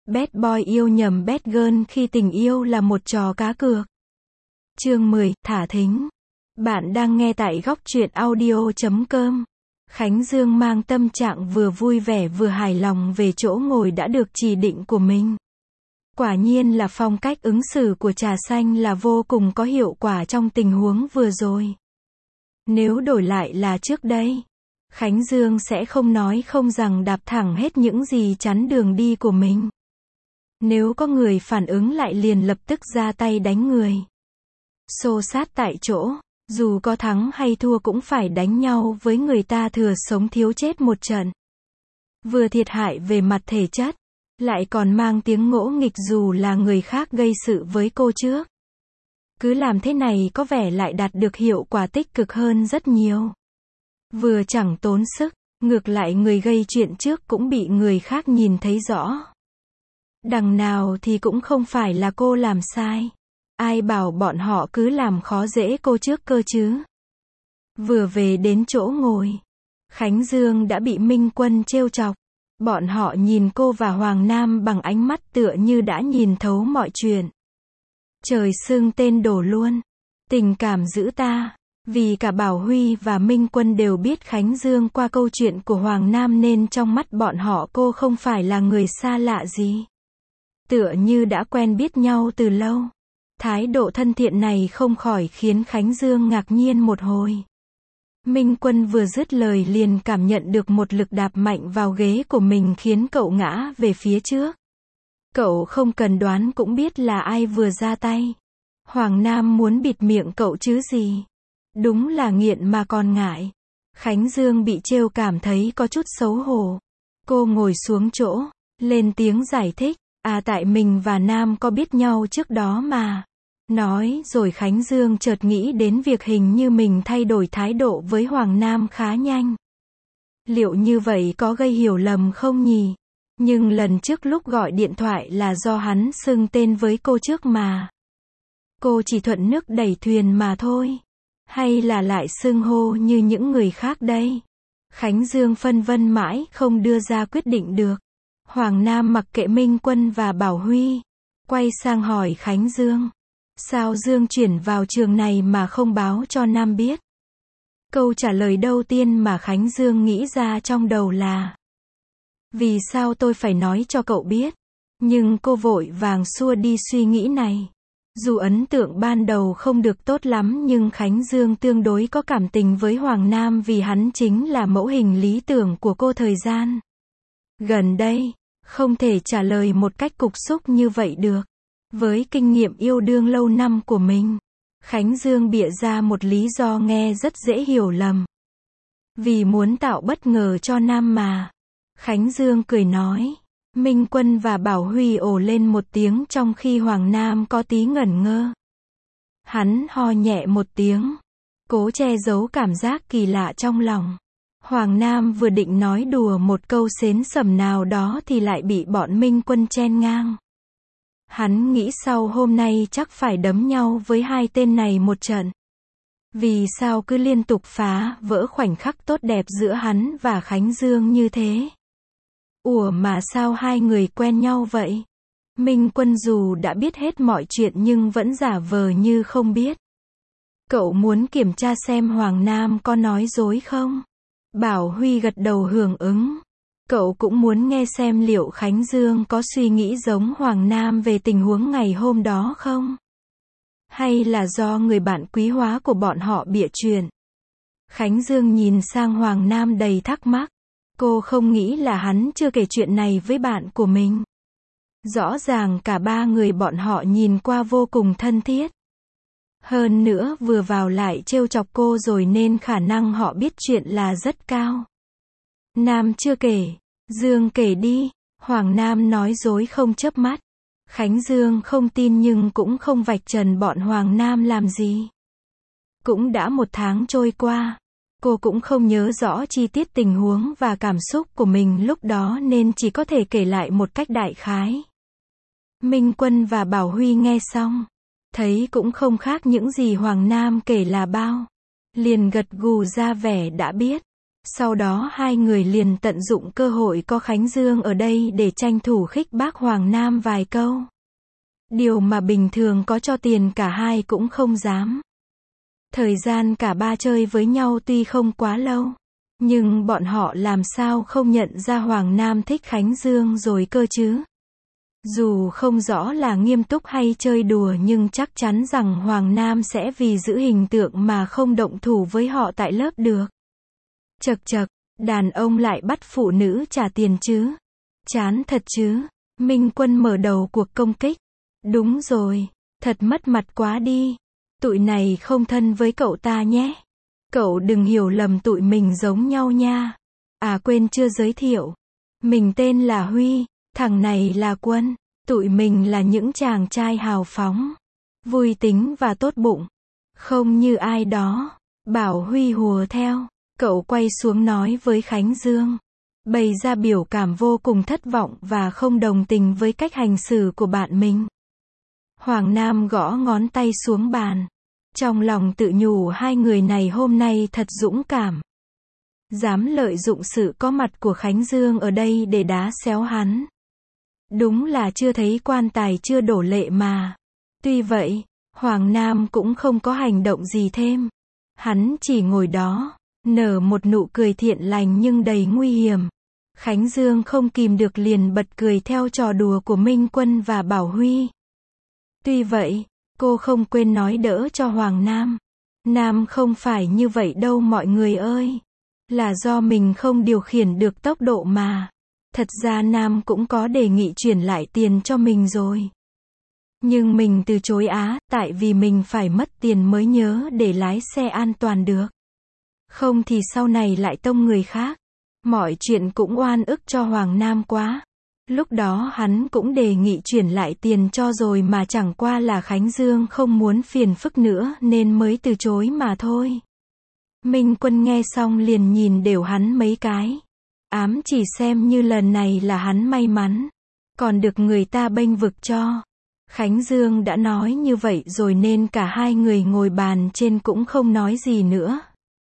Bad boy yêu nhầm bad girl khi tình yêu là một trò cá cược. Chương 10, thả thính. Bạn đang nghe tại góc truyện audio.com. Khánh Dương mang tâm trạng vừa vui vẻ vừa hài lòng về chỗ ngồi đã được chỉ định của mình. Quả nhiên là phong cách ứng xử của trà xanh là vô cùng có hiệu quả trong tình huống vừa rồi. Nếu đổi lại là trước đây, Khánh Dương sẽ không nói không rằng đạp thẳng hết những gì chắn đường đi của mình. Nếu có người phản ứng lại liền lập tức ra tay đánh người. Xô sát tại chỗ, dù có thắng hay thua cũng phải đánh nhau với người ta thừa sống thiếu chết một trận. Vừa thiệt hại về mặt thể chất, lại còn mang tiếng ngỗ nghịch dù là người khác gây sự với cô trước. Cứ làm thế này có vẻ lại đạt được hiệu quả tích cực hơn rất nhiều. Vừa chẳng tốn sức, ngược lại người gây chuyện trước cũng bị người khác nhìn thấy rõ. Đằng nào thì cũng không phải là cô làm sai. Ai bảo bọn họ cứ làm khó dễ cô trước cơ chứ. Vừa về đến chỗ ngồi, Khánh Dương đã bị Minh Quân trêu chọc. Bọn họ nhìn cô và Hoàng Nam bằng ánh mắt tựa như đã nhìn thấu mọi chuyện. Trời xưng tên đổ luôn. Tình cảm giữ ta. Vì cả Bảo Huy và Minh Quân đều biết Khánh Dương qua câu chuyện của Hoàng Nam nên trong mắt bọn họ cô không phải là người xa lạ gì. Tựa như đã quen biết nhau từ lâu. Thái độ thân thiện này không khỏi khiến Khánh Dương ngạc nhiên một hồi. Minh Quân vừa dứt lời liền cảm nhận được một lực đạp mạnh vào ghế của mình khiến cậu ngã về phía trước. Cậu không cần đoán cũng biết là ai vừa ra tay. Hoàng Nam muốn bịt miệng cậu chứ gì. Đúng là nghiện mà còn ngại. Khánh Dương bị trêu cảm thấy có chút xấu hổ. Cô ngồi xuống chỗ, lên tiếng giải thích. À tại mình và Nam có biết nhau trước đó mà. Nói rồi Khánh Dương chợt nghĩ đến việc hình như mình thay đổi thái độ với Hoàng Nam khá nhanh. Liệu như vậy có gây hiểu lầm không nhỉ? Nhưng lần trước lúc gọi điện thoại là do hắn xưng tên với cô trước mà. Cô chỉ thuận nước đẩy thuyền mà thôi. Hay là lại xưng hô như những người khác đây? Khánh Dương phân vân mãi không đưa ra quyết định được. Hoàng Nam mặc kệ Minh Quân và Bảo Huy. Quay sang hỏi Khánh Dương. Sao Dương chuyển vào trường này mà không báo cho Nam biết? Câu trả lời đầu tiên mà Khánh Dương nghĩ ra trong đầu là: vì sao tôi phải nói cho cậu biết? Nhưng cô vội vàng xua đi suy nghĩ này. Dù ấn tượng ban đầu không được tốt lắm nhưng Khánh Dương tương đối có cảm tình với Hoàng Nam vì hắn chính là mẫu hình lý tưởng của cô thời gian gần đây. Không thể trả lời một cách cục súc như vậy được. Với kinh nghiệm yêu đương lâu năm của mình, Khánh Dương bịa ra một lý do nghe rất dễ hiểu lầm. Vì muốn tạo bất ngờ cho Nam mà. Khánh Dương cười nói. Minh Quân và Bảo Huy ồ lên một tiếng trong khi Hoàng Nam có tí ngẩn ngơ. Hắn ho nhẹ một tiếng, cố che giấu cảm giác kỳ lạ trong lòng. Hoàng Nam vừa định nói đùa một câu xến xẩm nào đó thì lại bị bọn Minh Quân chen ngang. Hắn nghĩ sau hôm nay chắc phải đấm nhau với hai tên này một trận. Vì sao cứ liên tục phá vỡ khoảnh khắc tốt đẹp giữa hắn và Khánh Dương như thế? Ủa mà sao hai người quen nhau vậy? Minh Quân dù đã biết hết mọi chuyện nhưng vẫn giả vờ như không biết. Cậu muốn kiểm tra xem Hoàng Nam có nói dối không? Bảo Huy gật đầu hưởng ứng. Cậu cũng muốn nghe xem liệu Khánh Dương có suy nghĩ giống Hoàng Nam về tình huống ngày hôm đó không? Hay là do người bạn quý hóa của bọn họ bịa chuyện? Khánh Dương nhìn sang Hoàng Nam đầy thắc mắc. Cô không nghĩ là hắn chưa kể chuyện này với bạn của mình. Rõ ràng cả ba người bọn họ nhìn qua vô cùng thân thiết. Hơn nữa vừa vào lại trêu chọc cô rồi nên khả năng họ biết chuyện là rất cao. Nam chưa kể. Dương kể đi. Hoàng Nam nói dối không chớp mắt. Khánh Dương không tin nhưng cũng không vạch trần bọn Hoàng Nam làm gì. Cũng đã một tháng trôi qua. Cô cũng không nhớ rõ chi tiết tình huống và cảm xúc của mình lúc đó nên chỉ có thể kể lại một cách đại khái. Minh Quân và Bảo Huy nghe xong, thấy cũng không khác những gì Hoàng Nam kể là bao. Liền gật gù ra vẻ đã biết. Sau đó hai người liền tận dụng cơ hội có Khánh Dương ở đây để tranh thủ khích bác Hoàng Nam vài câu. Điều mà bình thường có cho tiền cả hai cũng không dám. Thời gian cả ba chơi với nhau tuy không quá lâu, nhưng bọn họ làm sao không nhận ra Hoàng Nam thích Khánh Dương rồi cơ chứ. Dù không rõ là nghiêm túc hay chơi đùa nhưng chắc chắn rằng Hoàng Nam sẽ vì giữ hình tượng mà không động thủ với họ tại lớp được. Chậc chậc, đàn ông lại bắt phụ nữ trả tiền chứ. Chán thật chứ. Minh Quân mở đầu cuộc công kích. Đúng rồi, thật mất mặt quá đi. Tụi này không thân với cậu ta nhé. Cậu đừng hiểu lầm tụi mình giống nhau nha. À quên chưa giới thiệu. Mình tên là Huy, thằng này là Quân. Tụi mình là những chàng trai hào phóng, vui tính và tốt bụng. Không như ai đó. Bảo Huy hùa theo. Cậu quay xuống nói với Khánh Dương, bày ra biểu cảm vô cùng thất vọng và không đồng tình với cách hành xử của bạn mình. Hoàng Nam gõ ngón tay xuống bàn. Trong lòng tự nhủ hai người này hôm nay thật dũng cảm. Dám lợi dụng sự có mặt của Khánh Dương ở đây để đá xéo hắn. Đúng là chưa thấy quan tài chưa đổ lệ mà. Tuy vậy, Hoàng Nam cũng không có hành động gì thêm. Hắn chỉ ngồi đó, nở một nụ cười thiện lành nhưng đầy nguy hiểm. Khánh Dương không kìm được liền bật cười theo trò đùa của Minh Quân và Bảo Huy. Tuy vậy, cô không quên nói đỡ cho Hoàng Nam. Nam không phải như vậy đâu mọi người ơi. Là do mình không điều khiển được tốc độ mà. Thật ra Nam cũng có đề nghị chuyển lại tiền cho mình rồi. Nhưng mình từ chối tại vì mình phải mất tiền mới nhớ để lái xe an toàn được. Không thì sau này lại tông người khác. Mọi chuyện cũng oan ức cho Hoàng Nam quá. Lúc đó hắn cũng đề nghị chuyển lại tiền cho rồi mà chẳng qua là Khánh Dương không muốn phiền phức nữa nên mới từ chối mà thôi. Minh Quân nghe xong liền nhìn đều hắn mấy cái. Ám chỉ xem như lần này là hắn may mắn. Còn được người ta bênh vực cho. Khánh Dương đã nói như vậy rồi nên cả hai người ngồi bàn trên cũng không nói gì nữa.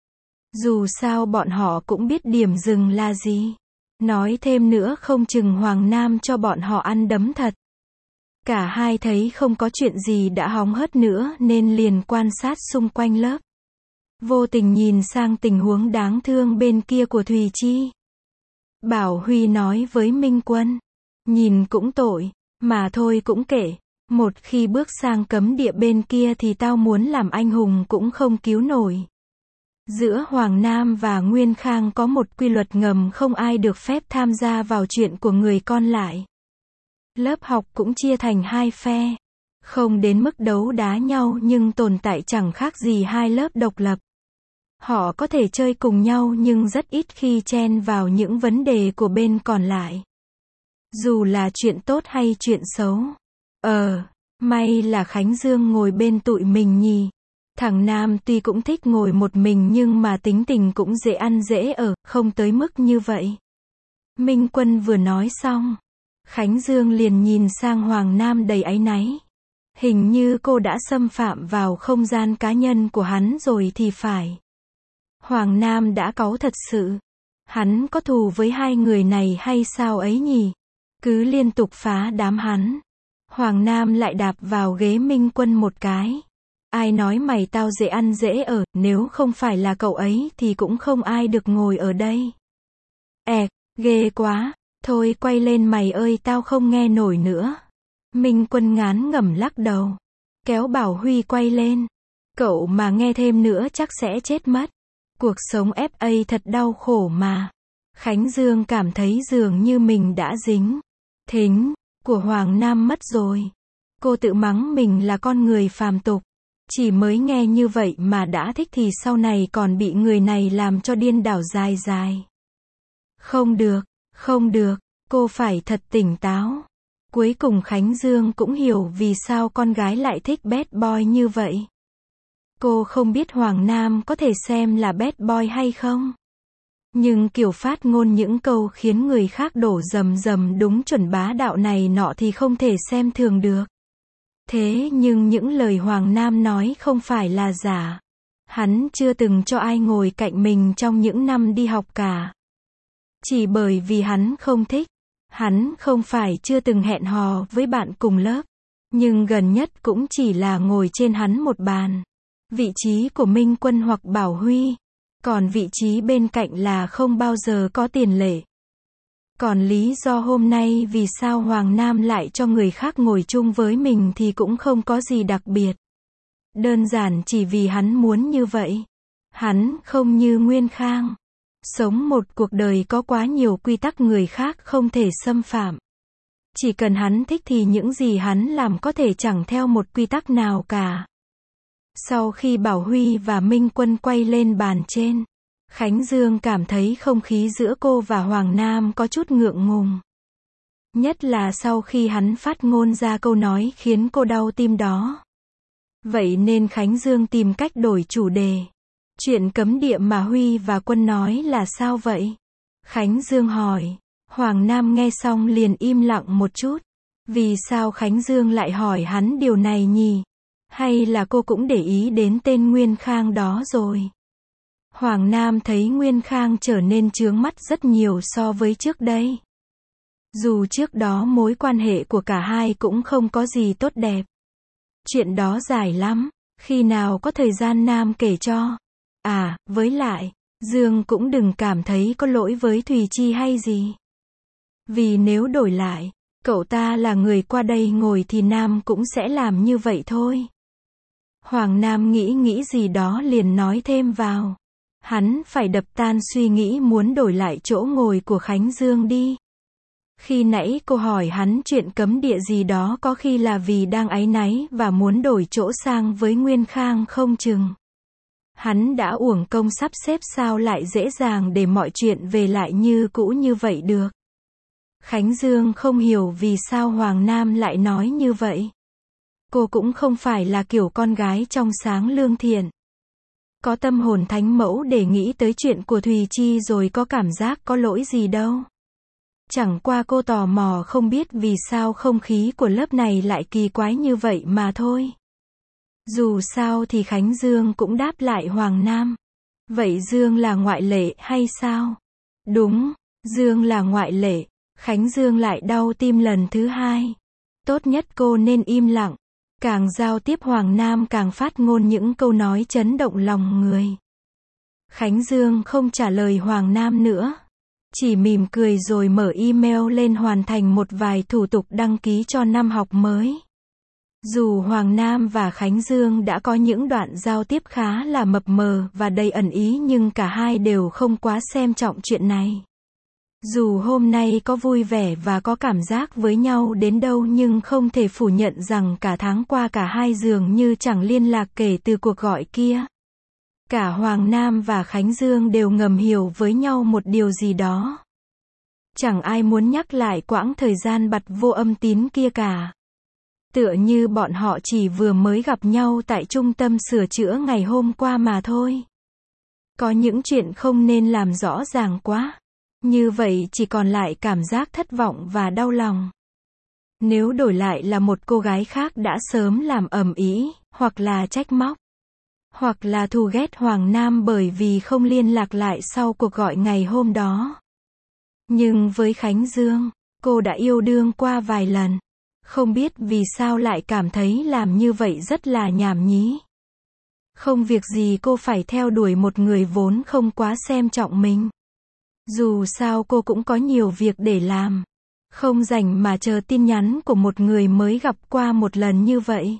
Dù sao bọn họ cũng biết điểm dừng là gì. Nói thêm nữa không chừng Hoàng Nam cho bọn họ ăn đấm thật. Cả hai thấy không có chuyện gì đã hóng hớt nữa nên liền quan sát xung quanh lớp. Vô tình nhìn sang tình huống đáng thương bên kia của Thùy Chi. Bảo Huy nói với Minh Quân. Nhìn cũng tội, mà thôi cũng kệ. Một khi bước sang cấm địa bên kia thì tao muốn làm anh hùng cũng không cứu nổi. Giữa Hoàng Nam và Nguyên Khang có một quy luật ngầm không ai được phép tham gia vào chuyện của người còn lại. Lớp học cũng chia thành hai phe. Không đến mức đấu đá nhau nhưng tồn tại chẳng khác gì hai lớp độc lập. Họ có thể chơi cùng nhau nhưng rất ít khi chen vào những vấn đề của bên còn lại. Dù là chuyện tốt hay chuyện xấu. May là Khánh Dương ngồi bên tụi mình nhỉ. Thằng Nam tuy cũng thích ngồi một mình nhưng mà tính tình cũng dễ ăn dễ ở, không tới mức như vậy. Minh Quân vừa nói xong. Khánh Dương liền nhìn sang Hoàng Nam đầy áy náy. Hình như cô đã xâm phạm vào không gian cá nhân của hắn rồi thì phải. Hoàng Nam đã cáu thật sự. Hắn có thù với hai người này hay sao ấy nhỉ? Cứ liên tục phá đám hắn. Hoàng Nam lại đạp vào ghế Minh Quân một cái. Ai nói mày tao dễ ăn dễ ở, nếu không phải là cậu ấy thì cũng không ai được ngồi ở đây. Ghê quá, thôi quay lên mày ơi tao không nghe nổi nữa. Minh Quân ngán ngẩm lắc đầu. Kéo Bảo Huy quay lên. Cậu mà nghe thêm nữa chắc sẽ chết mất. Cuộc sống FA thật đau khổ mà. Khánh Dương cảm thấy dường như mình đã dính thính của Hoàng Nam mất rồi. Cô tự mắng mình là con người phàm tục. Chỉ mới nghe như vậy mà đã thích thì sau này còn bị người này làm cho điên đảo dài dài. Không được, cô phải thật tỉnh táo. Cuối cùng Khánh Dương cũng hiểu vì sao con gái lại thích bad boy như vậy. Cô không biết Hoàng Nam có thể xem là bad boy hay không. Nhưng kiểu phát ngôn những câu khiến người khác đổ rầm rầm đúng chuẩn bá đạo này nọ thì không thể xem thường được. Thế nhưng những lời Hoàng Nam nói không phải là giả. Hắn chưa từng cho ai ngồi cạnh mình trong những năm đi học cả. Chỉ bởi vì hắn không thích. Hắn không phải chưa từng hẹn hò với bạn cùng lớp. Nhưng gần nhất cũng chỉ là ngồi trên hắn một bàn. Vị trí của Minh Quân hoặc Bảo Huy. Còn vị trí bên cạnh là không bao giờ có tiền lệ. Còn lý do hôm nay vì sao Hoàng Nam lại cho người khác ngồi chung với mình thì cũng không có gì đặc biệt. Đơn giản chỉ vì hắn muốn như vậy. Hắn không như Nguyên Khang. Sống một cuộc đời có quá nhiều quy tắc người khác không thể xâm phạm. Chỉ cần hắn thích thì những gì hắn làm có thể chẳng theo một quy tắc nào cả. Sau khi Bảo Huy và Minh Quân quay lên bàn trên, Khánh Dương cảm thấy không khí giữa cô và Hoàng Nam có chút ngượng ngùng. Nhất là sau khi hắn phát ngôn ra câu nói khiến cô đau tim đó. Vậy nên Khánh Dương tìm cách đổi chủ đề. Chuyện cấm địa mà Huy và Quân nói là sao vậy? Khánh Dương hỏi. Hoàng Nam nghe xong liền im lặng một chút. Vì sao Khánh Dương lại hỏi hắn điều này nhỉ? Hay là cô cũng để ý đến tên Nguyên Khang đó rồi? Hoàng Nam thấy Nguyên Khang trở nên chướng mắt rất nhiều so với trước đây. Dù trước đó mối quan hệ của cả hai cũng không có gì tốt đẹp. Chuyện đó dài lắm, khi nào có thời gian Nam kể cho. À, với lại, Dương cũng đừng cảm thấy có lỗi với Thùy Chi hay gì. Vì nếu đổi lại, cậu ta là người qua đây ngồi thì Nam cũng sẽ làm như vậy thôi. Hoàng Nam nghĩ gì đó liền nói thêm vào. Hắn phải đập tan suy nghĩ muốn đổi lại chỗ ngồi của Khánh Dương đi. Khi nãy cô hỏi hắn chuyện cấm địa gì đó có khi là vì đang áy náy và muốn đổi chỗ sang với Nguyên Khang không chừng. Hắn đã uổng công sắp xếp sao lại dễ dàng để mọi chuyện về lại như cũ như vậy được. Khánh Dương không hiểu vì sao Hoàng Nam lại nói như vậy. Cô cũng không phải là kiểu con gái trong sáng lương thiện. Có tâm hồn thánh mẫu để nghĩ tới chuyện của Thùy Chi rồi có cảm giác có lỗi gì đâu. Chẳng qua cô tò mò không biết vì sao không khí của lớp này lại kỳ quái như vậy mà thôi. Dù sao thì Khánh Dương cũng đáp lại Hoàng Nam. Vậy Dương là ngoại lệ hay sao? Đúng, Dương là ngoại lệ. Khánh Dương lại đau tim lần thứ hai. Tốt nhất cô nên im lặng. Càng giao tiếp Hoàng Nam càng phát ngôn những câu nói chấn động lòng người. Khánh Dương không trả lời Hoàng Nam nữa. Chỉ mỉm cười rồi mở email lên hoàn thành một vài thủ tục đăng ký cho năm học mới. Dù Hoàng Nam và Khánh Dương đã có những đoạn giao tiếp khá là mập mờ và đầy ẩn ý nhưng cả hai đều không quá xem trọng chuyện này. Dù hôm nay có vui vẻ và có cảm giác với nhau đến đâu nhưng không thể phủ nhận rằng cả tháng qua cả hai dường như chẳng liên lạc kể từ cuộc gọi kia. Cả Hoàng Nam và Khánh Dương đều ngầm hiểu với nhau một điều gì đó. Chẳng ai muốn nhắc lại quãng thời gian bặt vô âm tín kia cả. Tựa như bọn họ chỉ vừa mới gặp nhau tại trung tâm sửa chữa ngày hôm qua mà thôi. Có những chuyện không nên làm rõ ràng quá. Như vậy chỉ còn lại cảm giác thất vọng và đau lòng. Nếu đổi lại là một cô gái khác đã sớm làm ầm ĩ, hoặc là trách móc, hoặc là thù ghét Hoàng Nam bởi vì không liên lạc lại sau cuộc gọi ngày hôm đó. Nhưng với Khánh Dương, cô đã yêu đương qua vài lần. Không biết vì sao lại cảm thấy làm như vậy rất là nhảm nhí. Không việc gì cô phải theo đuổi một người vốn không quá xem trọng mình. Dù sao cô cũng có nhiều việc để làm. Không rảnh mà chờ tin nhắn của một người mới gặp qua một lần như vậy.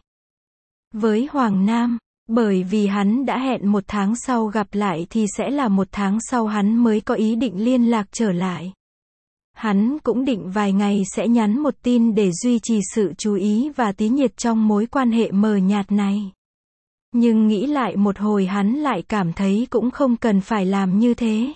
Với Hoàng Nam, bởi vì hắn đã hẹn một tháng sau gặp lại thì sẽ là một tháng sau hắn mới có ý định liên lạc trở lại. Hắn cũng định vài ngày sẽ nhắn một tin để duy trì sự chú ý và tí nhiệt trong mối quan hệ mờ nhạt này. Nhưng nghĩ lại một hồi hắn lại cảm thấy cũng không cần phải làm như thế.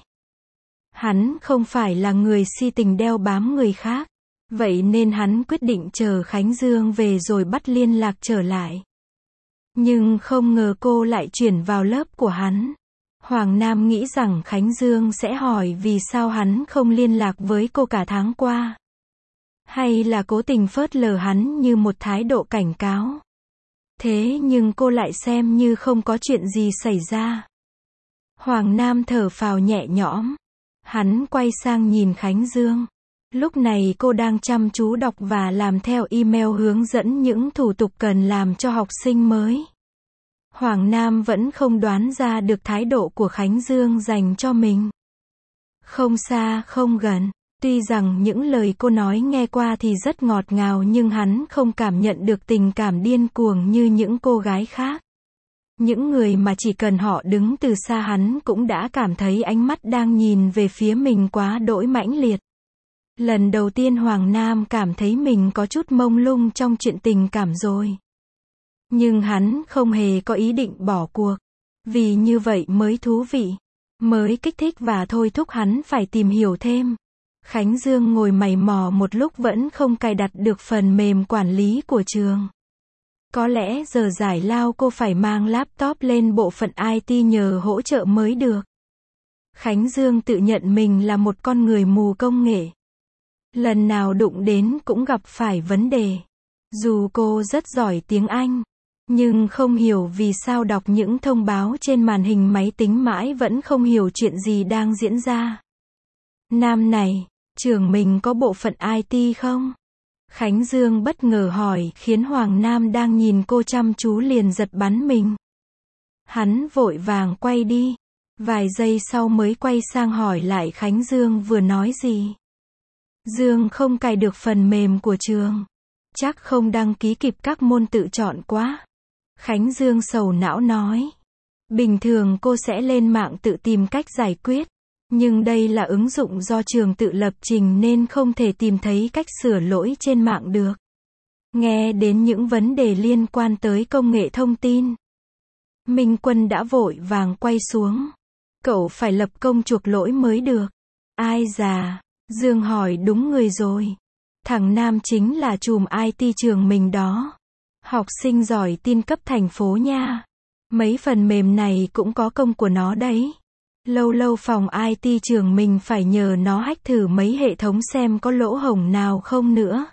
Hắn không phải là người si tình đeo bám người khác. Vậy nên hắn quyết định chờ Khánh Dương về rồi bắt liên lạc trở lại. Nhưng không ngờ cô lại chuyển vào lớp của hắn. Hoàng Nam nghĩ rằng Khánh Dương sẽ hỏi vì sao hắn không liên lạc với cô cả tháng qua. Hay là cố tình phớt lờ hắn như một thái độ cảnh cáo. Thế nhưng cô lại xem như không có chuyện gì xảy ra. Hoàng Nam thở phào nhẹ nhõm. Hắn quay sang nhìn Khánh Dương. Lúc này cô đang chăm chú đọc và làm theo email hướng dẫn những thủ tục cần làm cho học sinh mới. Hoàng Nam vẫn không đoán ra được thái độ của Khánh Dương dành cho mình. Không xa không gần. Tuy rằng những lời cô nói nghe qua thì rất ngọt ngào nhưng hắn không cảm nhận được tình cảm điên cuồng như những cô gái khác. Những người mà chỉ cần họ đứng từ xa hắn cũng đã cảm thấy ánh mắt đang nhìn về phía mình quá đỗi mãnh liệt. Lần đầu tiên Hoàng Nam cảm thấy mình có chút mông lung trong chuyện tình cảm rồi. Nhưng hắn không hề có ý định bỏ cuộc. Vì như vậy mới thú vị, mới kích thích và thôi thúc hắn phải tìm hiểu thêm. Khánh Dương ngồi mày mò một lúc vẫn không cài đặt được phần mềm quản lý của trường. Có lẽ giờ giải lao cô phải mang laptop lên bộ phận IT nhờ hỗ trợ mới được. Khánh Dương tự nhận mình là một con người mù công nghệ. Lần nào đụng đến cũng gặp phải vấn đề. Dù cô rất giỏi tiếng Anh, nhưng không hiểu vì sao đọc những thông báo trên màn hình máy tính mãi vẫn không hiểu chuyện gì đang diễn ra. Nam này, trường mình có bộ phận IT không? Khánh Dương bất ngờ hỏi khiến Hoàng Nam đang nhìn cô chăm chú liền giật bắn mình. Hắn vội vàng quay đi. Vài giây sau mới quay sang hỏi lại Khánh Dương vừa nói gì. Dương không cài được phần mềm của trường. Chắc không đăng ký kịp các môn tự chọn quá. Khánh Dương sầu não nói. Bình thường cô sẽ lên mạng tự tìm cách giải quyết. Nhưng đây là ứng dụng do trường tự lập trình nên không thể tìm thấy cách sửa lỗi trên mạng được. Nghe đến những vấn đề liên quan tới công nghệ thông tin, Minh Quân đã vội vàng quay xuống. Cậu phải lập công chuộc lỗi mới được. Ai già, Dương hỏi đúng người rồi. Thằng Nam chính là trùm IT trường mình đó. Học sinh giỏi tin cấp thành phố nha. Mấy phần mềm này cũng có công của nó đấy. Lâu lâu phòng IT trường mình phải nhờ nó hack thử mấy hệ thống xem có lỗ hổng nào không nữa.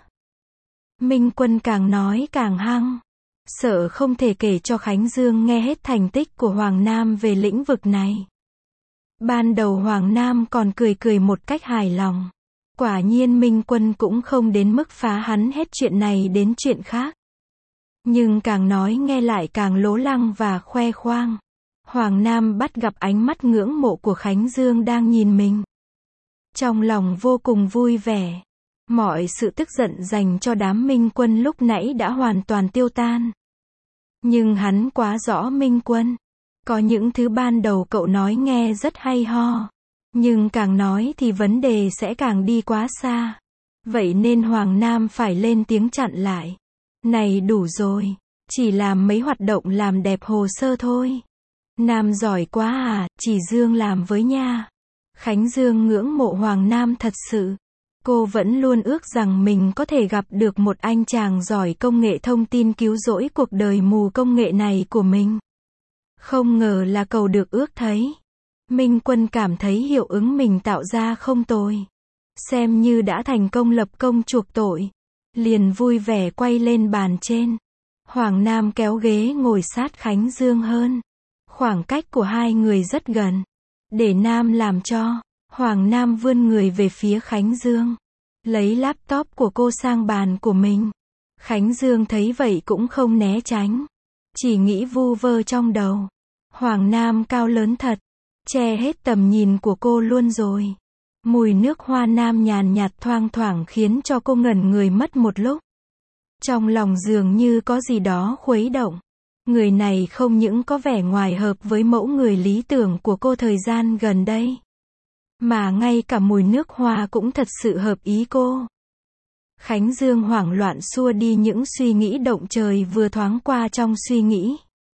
Minh Quân càng nói càng hăng. Sợ không thể kể cho Khánh Dương nghe hết thành tích của Hoàng Nam về lĩnh vực này. Ban đầu Hoàng Nam còn cười cười một cách hài lòng. Quả nhiên Minh Quân cũng không đến mức phá hắn hết chuyện này đến chuyện khác. Nhưng càng nói nghe lại càng lố lăng và khoe khoang. Hoàng Nam bắt gặp ánh mắt ngưỡng mộ của Khánh Dương đang nhìn mình. Trong lòng vô cùng vui vẻ. Mọi sự tức giận dành cho đám Minh Quân lúc nãy đã hoàn toàn tiêu tan. Nhưng hắn quá rõ Minh Quân. Có những thứ ban đầu cậu nói nghe rất hay ho. Nhưng càng nói thì vấn đề sẽ càng đi quá xa. Vậy nên Hoàng Nam phải lên tiếng chặn lại. Này đủ rồi. Chỉ làm mấy hoạt động làm đẹp hồ sơ thôi. Nam giỏi quá à, chỉ Dương làm với nha. Khánh Dương ngưỡng mộ Hoàng Nam thật sự. Cô vẫn luôn ước rằng mình có thể gặp được một anh chàng giỏi công nghệ thông tin cứu rỗi cuộc đời mù công nghệ này của mình. Không ngờ là cầu được ước thấy. Minh Quân cảm thấy hiệu ứng mình tạo ra không tồi. Xem như đã thành công lập công chuộc tội. Liền vui vẻ quay lên bàn trên. Hoàng Nam kéo ghế ngồi sát Khánh Dương hơn. Khoảng cách của hai người rất gần. Để Nam làm cho. Hoàng Nam vươn người về phía Khánh Dương. Lấy laptop của cô sang bàn của mình. Khánh Dương thấy vậy cũng không né tránh. Chỉ nghĩ vu vơ trong đầu. Hoàng Nam cao lớn thật. Che hết tầm nhìn của cô luôn rồi. Mùi nước hoa nam nhàn nhạt thoang thoảng khiến cho cô ngẩn người mất một lúc. Trong lòng dường như có gì đó khuấy động. Người này không những có vẻ ngoài hợp với mẫu người lý tưởng của cô thời gian gần đây. Mà ngay cả mùi nước hoa cũng thật sự hợp ý cô. Khánh Dương hoảng loạn xua đi những suy nghĩ động trời vừa thoáng qua trong suy nghĩ.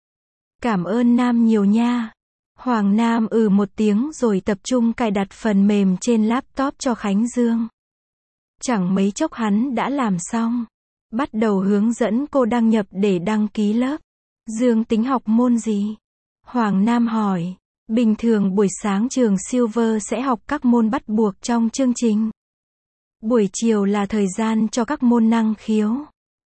Cảm ơn Nam nhiều nha. Hoàng Nam một tiếng rồi tập trung cài đặt phần mềm trên laptop cho Khánh Dương. Chẳng mấy chốc hắn đã làm xong. Bắt đầu hướng dẫn cô đăng nhập để đăng ký lớp. Dương tính học môn gì? Hoàng Nam hỏi. Bình thường buổi sáng trường Silver sẽ học các môn bắt buộc trong chương trình. Buổi chiều là thời gian cho các môn năng khiếu.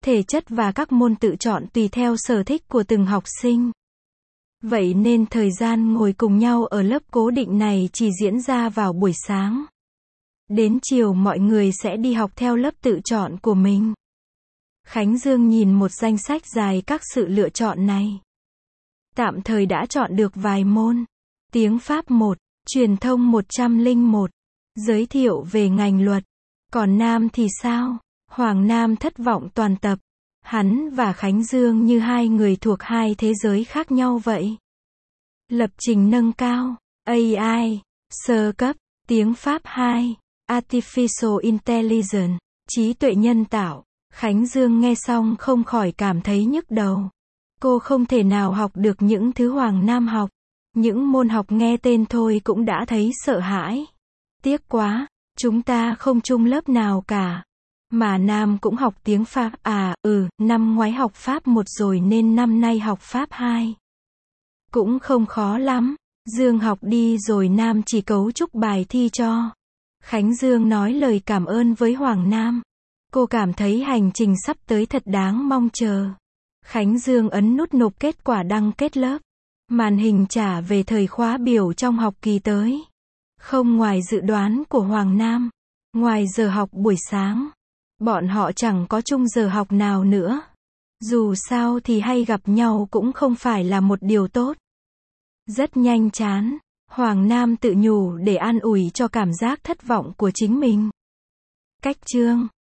thể chất và các môn tự chọn tùy theo sở thích của từng học sinh. Vậy nên thời gian ngồi cùng nhau ở lớp cố định này chỉ diễn ra vào buổi sáng. Đến chiều mọi người sẽ đi học theo lớp tự chọn của mình. Khánh Dương nhìn một danh sách dài các sự lựa chọn này. Tạm thời đã chọn được vài môn. Tiếng Pháp 1, truyền thông 101, giới thiệu về ngành luật. Còn Nam thì sao? Hoàng Nam thất vọng toàn tập. Hắn và Khánh Dương như hai người thuộc hai thế giới khác nhau vậy. Lập trình nâng cao, AI, sơ cấp, tiếng Pháp 2, Artificial Intelligence, trí tuệ nhân tạo. Khánh Dương nghe xong không khỏi cảm thấy nhức đầu. Cô không thể nào học được những thứ Hoàng Nam học. Những môn học nghe tên thôi cũng đã thấy sợ hãi. Tiếc quá, chúng ta không chung lớp nào cả. Mà Nam cũng học tiếng Pháp à, năm ngoái học Pháp 1 rồi nên năm nay học Pháp 2. Cũng không khó lắm. Dương học đi rồi Nam chỉ cấu trúc bài thi cho. Khánh Dương nói lời cảm ơn với Hoàng Nam. Cô cảm thấy hành trình sắp tới thật đáng mong chờ. Khánh Dương ấn nút nộp kết quả đăng kết lớp. Màn hình trả về thời khóa biểu trong học kỳ tới. Không ngoài dự đoán của Hoàng Nam. Ngoài giờ học buổi sáng, bọn họ chẳng có chung giờ học nào nữa. Dù sao thì hay gặp nhau cũng không phải là một điều tốt. Rất nhanh chán, Hoàng Nam tự nhủ để an ủi cho cảm giác thất vọng của chính mình. Cách chương